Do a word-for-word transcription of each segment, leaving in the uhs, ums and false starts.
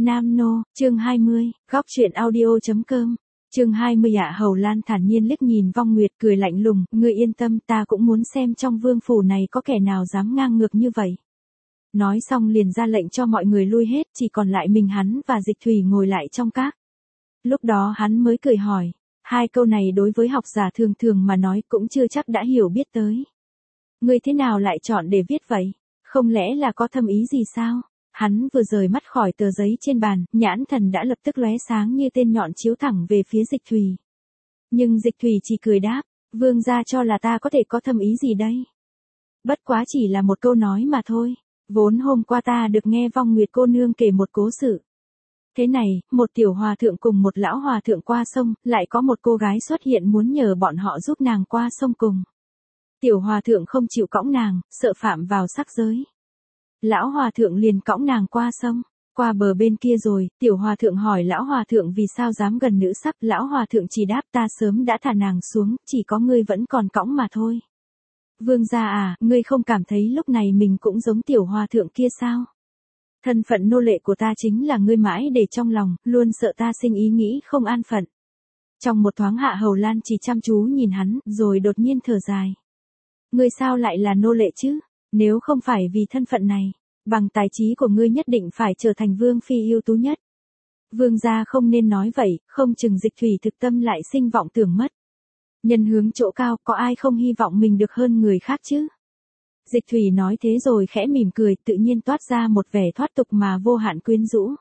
Nam Nô, chương hai mươi, góc truyện audio.com, chương hai mươi. Hạ Hầu Lan thản nhiên liếc nhìn Vong Nguyệt cười lạnh lùng, ngươi yên tâm, ta cũng muốn xem trong vương phủ này có kẻ nào dám ngang ngược như vậy. Nói xong liền ra lệnh cho mọi người lui hết, chỉ còn lại mình hắn và Dịch Thủy ngồi lại trong các. Lúc đó hắn mới cười hỏi, hai câu này đối với học giả thường thường mà nói cũng chưa chắc đã hiểu biết tới. Ngươi thế nào lại chọn để viết vậy? Không lẽ là có thâm ý gì sao? Hắn vừa rời mắt khỏi tờ giấy trên bàn, nhãn thần đã lập tức lóe sáng như tên nhọn chiếu thẳng về phía Dịch Thủy. Nhưng Dịch Thủy chỉ cười đáp, vương gia cho là ta có thể có thâm ý gì đây? Bất quá chỉ là một câu nói mà thôi, vốn hôm qua ta được nghe Vong Nguyệt cô nương kể một cố sự. Thế này, một tiểu hòa thượng cùng một lão hòa thượng qua sông, lại có một cô gái xuất hiện muốn nhờ bọn họ giúp nàng qua sông cùng. Tiểu hòa thượng không chịu cõng nàng, sợ phạm vào sắc giới. Lão hòa thượng liền cõng nàng qua sông, qua bờ bên kia rồi, tiểu hòa thượng hỏi lão hòa thượng vì sao dám gần nữ sắc, lão hòa thượng chỉ đáp ta sớm đã thả nàng xuống, chỉ có ngươi vẫn còn cõng mà thôi. Vương gia à, ngươi không cảm thấy lúc này mình cũng giống tiểu hòa thượng kia sao? Thân phận nô lệ của ta chính là ngươi mãi để trong lòng, luôn sợ ta sinh ý nghĩ không an phận. Trong một thoáng Hạ Hầu Lan chỉ chăm chú nhìn hắn, rồi đột nhiên thở dài. Ngươi sao lại là nô lệ chứ? Nếu không phải vì thân phận này, bằng tài trí của ngươi nhất định phải trở thành vương phi ưu tú nhất. Vương gia không nên nói vậy, không chừng Dịch Thủy thực tâm lại sinh vọng tưởng mất. Nhân hướng chỗ cao, có ai không hy vọng mình được hơn người khác chứ? Dịch Thủy nói thế rồi khẽ mỉm cười, tự nhiên toát ra một vẻ thoát tục mà vô hạn quyến rũ.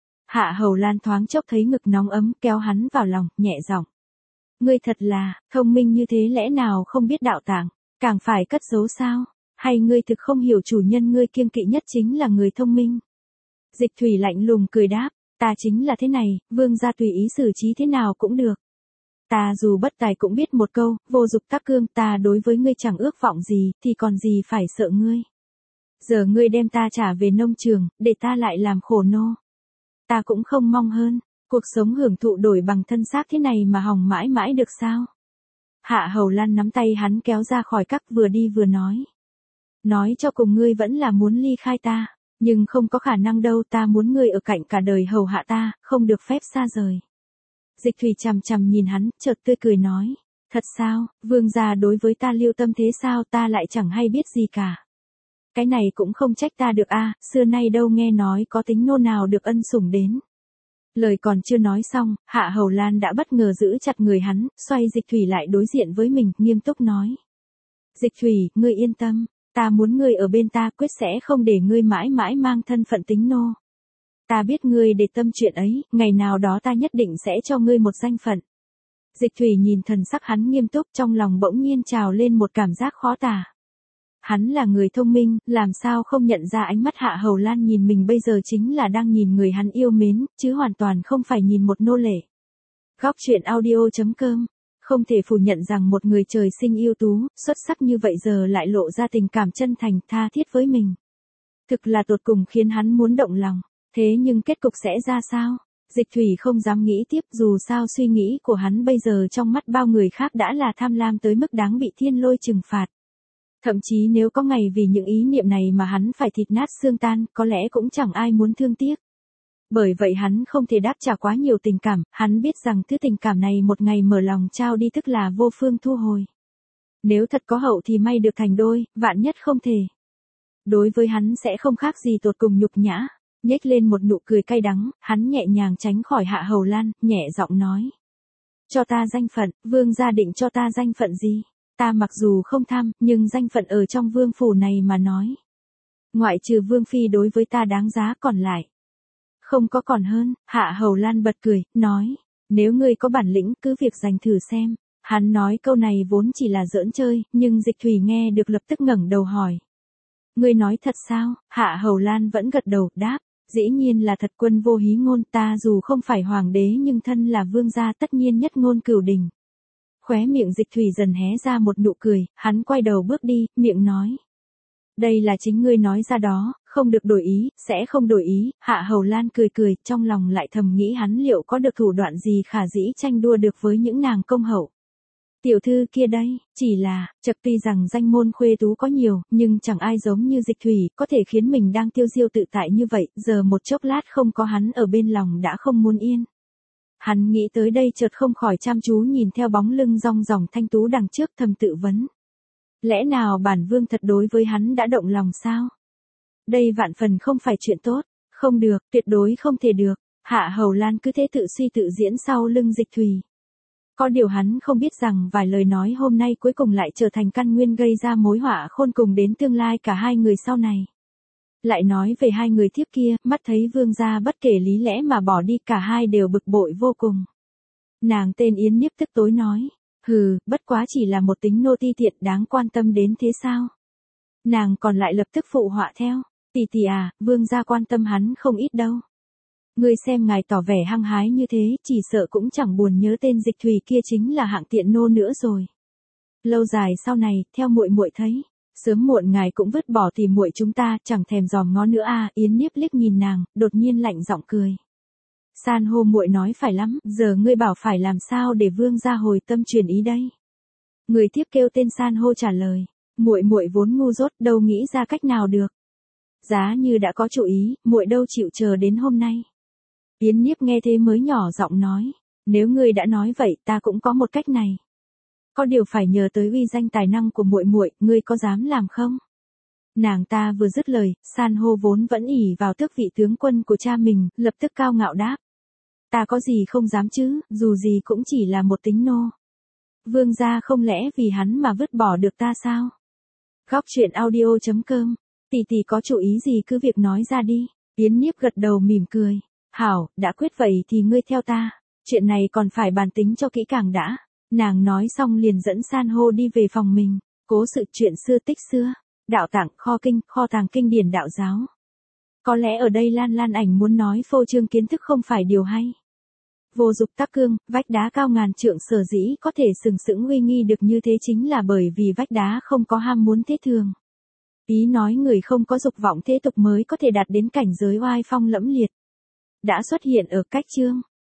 Hạ Hầu Lan thoáng chốc thấy ngực nóng ấm, kéo hắn vào lòng, nhẹ giọng. Ngươi thật là, thông minh như thế lẽ nào không biết đạo tàng, càng phải cất giấu sao? Hay ngươi thực không hiểu chủ nhân ngươi kiêng kỵ nhất chính là người thông minh? Dịch Thủy lạnh lùng cười đáp, ta chính là thế này, vương gia tùy ý xử trí thế nào cũng được. Ta dù bất tài cũng biết một câu, vô dục tắc cương, ta đối với ngươi chẳng ước vọng gì, thì còn gì phải sợ ngươi. Giờ ngươi đem ta trả về nông trường, để ta lại làm khổ nô. Ta cũng không mong hơn, cuộc sống hưởng thụ đổi bằng thân xác thế này mà hòng mãi mãi được sao? Hạ Hầu Lan nắm tay hắn kéo ra khỏi các, vừa đi vừa nói. Nói cho cùng ngươi vẫn là muốn ly khai ta, nhưng không có khả năng đâu, ta muốn ngươi ở cạnh cả đời hầu hạ ta, không được phép xa rời. Dịch Thủy chằm chằm nhìn hắn, chợt tươi cười nói, thật sao, vương gia đối với ta lưu tâm thế sao, ta lại chẳng hay biết gì cả. Cái này cũng không trách ta được a, xưa nay đâu nghe nói có tính nô nào được ân sủng đến. Lời còn chưa nói xong, Hạ Hầu Lan đã bất ngờ giữ chặt người hắn, xoay Dịch Thủy lại đối diện với mình, nghiêm túc nói. Dịch Thủy, ngươi yên tâm, ta muốn ngươi ở bên ta, quyết sẽ không để ngươi mãi mãi mang thân phận tính nô. Ta biết ngươi để tâm chuyện ấy, ngày nào đó ta nhất định sẽ cho ngươi một danh phận. Dịch Thủy nhìn thần sắc hắn nghiêm túc, trong lòng bỗng nhiên trào lên một cảm giác khó tả. Hắn là người thông minh, làm sao không nhận ra ánh mắt Hạ Hầu Lan nhìn mình bây giờ chính là đang nhìn người hắn yêu mến, chứ hoàn toàn không phải nhìn một nô lệ. Góc truyện audio.com, không thể phủ nhận rằng một người trời sinh ưu tú, xuất sắc như vậy giờ lại lộ ra tình cảm chân thành, tha thiết với mình. Thực là tột cùng khiến hắn muốn động lòng. Thế nhưng kết cục sẽ ra sao? Dịch Thủy không dám nghĩ tiếp, dù sao suy nghĩ của hắn bây giờ trong mắt bao người khác đã là tham lam tới mức đáng bị thiên lôi trừng phạt. Thậm chí nếu có ngày vì những ý niệm này mà hắn phải thịt nát xương tan, có lẽ cũng chẳng ai muốn thương tiếc. Bởi vậy hắn không thể đáp trả quá nhiều tình cảm, hắn biết rằng thứ tình cảm này một ngày mở lòng trao đi tức là vô phương thu hồi. Nếu thật có hậu thì may được thành đôi, vạn nhất không thể. Đối với hắn sẽ không khác gì tột cùng nhục nhã. Nhếch lên một nụ cười cay đắng, hắn nhẹ nhàng tránh khỏi Hạ Hầu Lan, nhẹ giọng nói. Cho ta danh phận, vương gia định cho ta danh phận gì? Ta mặc dù không tham, nhưng danh phận ở trong vương phủ này mà nói. Ngoại trừ vương phi đối với ta đáng giá còn lại. Không có còn hơn, Hạ Hầu Lan bật cười, nói. Nếu ngươi có bản lĩnh cứ việc giành thử xem. Hắn nói câu này vốn chỉ là giỡn chơi, nhưng Dịch Thủy nghe được lập tức ngẩng đầu hỏi. Ngươi nói thật sao? Hạ Hầu Lan vẫn gật đầu, đáp. Dĩ nhiên là thật, quân vô hí ngôn, ta dù không phải hoàng đế nhưng thân là vương gia tất nhiên nhất ngôn cửu đình. Khóe miệng Dịch Thủy dần hé ra một nụ cười, hắn quay đầu bước đi, miệng nói. Đây là chính ngươi nói ra đó, không được đổi ý, sẽ không đổi ý. Hạ Hầu Lan cười cười, trong lòng lại thầm nghĩ hắn liệu có được thủ đoạn gì khả dĩ tranh đua được với những nàng công hậu. Tiểu thư kia đây, chỉ là, chật tuy rằng danh môn khuê tú có nhiều, nhưng chẳng ai giống như Dịch Thủy, có thể khiến mình đang tiêu diêu tự tại như vậy, giờ một chốc lát không có hắn ở bên lòng đã không muốn yên. Hắn nghĩ tới đây chợt không khỏi chăm chú nhìn theo bóng lưng rong ròng thanh tú đằng trước thầm tự vấn. Lẽ nào bản vương thật đối với hắn đã động lòng sao? Đây vạn phần không phải chuyện tốt, không được, tuyệt đối không thể được. Hạ Hầu Lan cứ thế tự suy tự diễn sau lưng Dịch Thủy. Có điều hắn không biết rằng vài lời nói hôm nay cuối cùng lại trở thành căn nguyên gây ra mối họa khôn cùng đến tương lai cả hai người sau này. Lại nói về hai người thiếp kia, mắt thấy vương gia bất kể lý lẽ mà bỏ đi, cả hai đều bực bội vô cùng. Nàng tên Yến Niếp tức tối nói, hừ, bất quá chỉ là một tính nô ti tiện đáng quan tâm đến thế sao? Nàng còn lại lập tức phụ họa theo, tỷ tỷ à, vương gia quan tâm hắn không ít đâu. Ngươi xem ngài tỏ vẻ hăng hái như thế, chỉ sợ cũng chẳng buồn nhớ tên Dịch Thủy kia chính là hạng tiện nô nữa rồi. Lâu dài sau này, theo muội muội thấy, sớm muộn ngài cũng vứt bỏ tìm muội chúng ta, chẳng thèm dòm ngó nữa à. Yến Niếp liếc nhìn nàng, đột nhiên lạnh giọng cười. San hô muội nói phải lắm, giờ ngươi bảo phải làm sao để vương gia hồi tâm chuyển ý đây? Người tiếp kêu tên San hô trả lời, muội muội vốn ngu dốt, đâu nghĩ ra cách nào được. Giá như đã có chủ ý, muội đâu chịu chờ đến hôm nay. Yến Niếp nghe thế mới nhỏ giọng nói, nếu ngươi đã nói vậy, ta cũng có một cách này. Có điều phải nhờ tới uy danh tài năng của muội muội, ngươi có dám làm không? Nàng ta vừa dứt lời, San hô vốn vẫn ỷ vào tước vị tướng quân của cha mình, lập tức cao ngạo đáp. Ta có gì không dám chứ, dù gì cũng chỉ là một tính nô. Vương gia không lẽ vì hắn mà vứt bỏ được ta sao? Góc truyện audio chấm com, tỷ tỷ có chủ ý gì cứ việc nói ra đi. Yến Niếp gật đầu mỉm cười. Hảo, đã quyết vậy thì ngươi theo ta. Chuyện này còn phải bàn tính cho kỹ càng đã. Nàng nói xong liền dẫn San hô đi về phòng mình. Cố sự chuyện xưa tích xưa. Đạo tạng, kho kinh, kho tàng kinh điển đạo giáo. Có lẽ ở đây Lan Lan Ảnh muốn nói phô trương kiến thức không phải điều hay. Vô dục tắc cương, vách đá cao ngàn trượng sở dĩ có thể sừng sững uy nghi được như thế chính là bởi vì vách đá không có ham muốn thế thường. Ý nói người không có dục vọng thế tục mới có thể đạt đến cảnh giới oai phong lẫm liệt. Đã xuất hiện ở cách chương.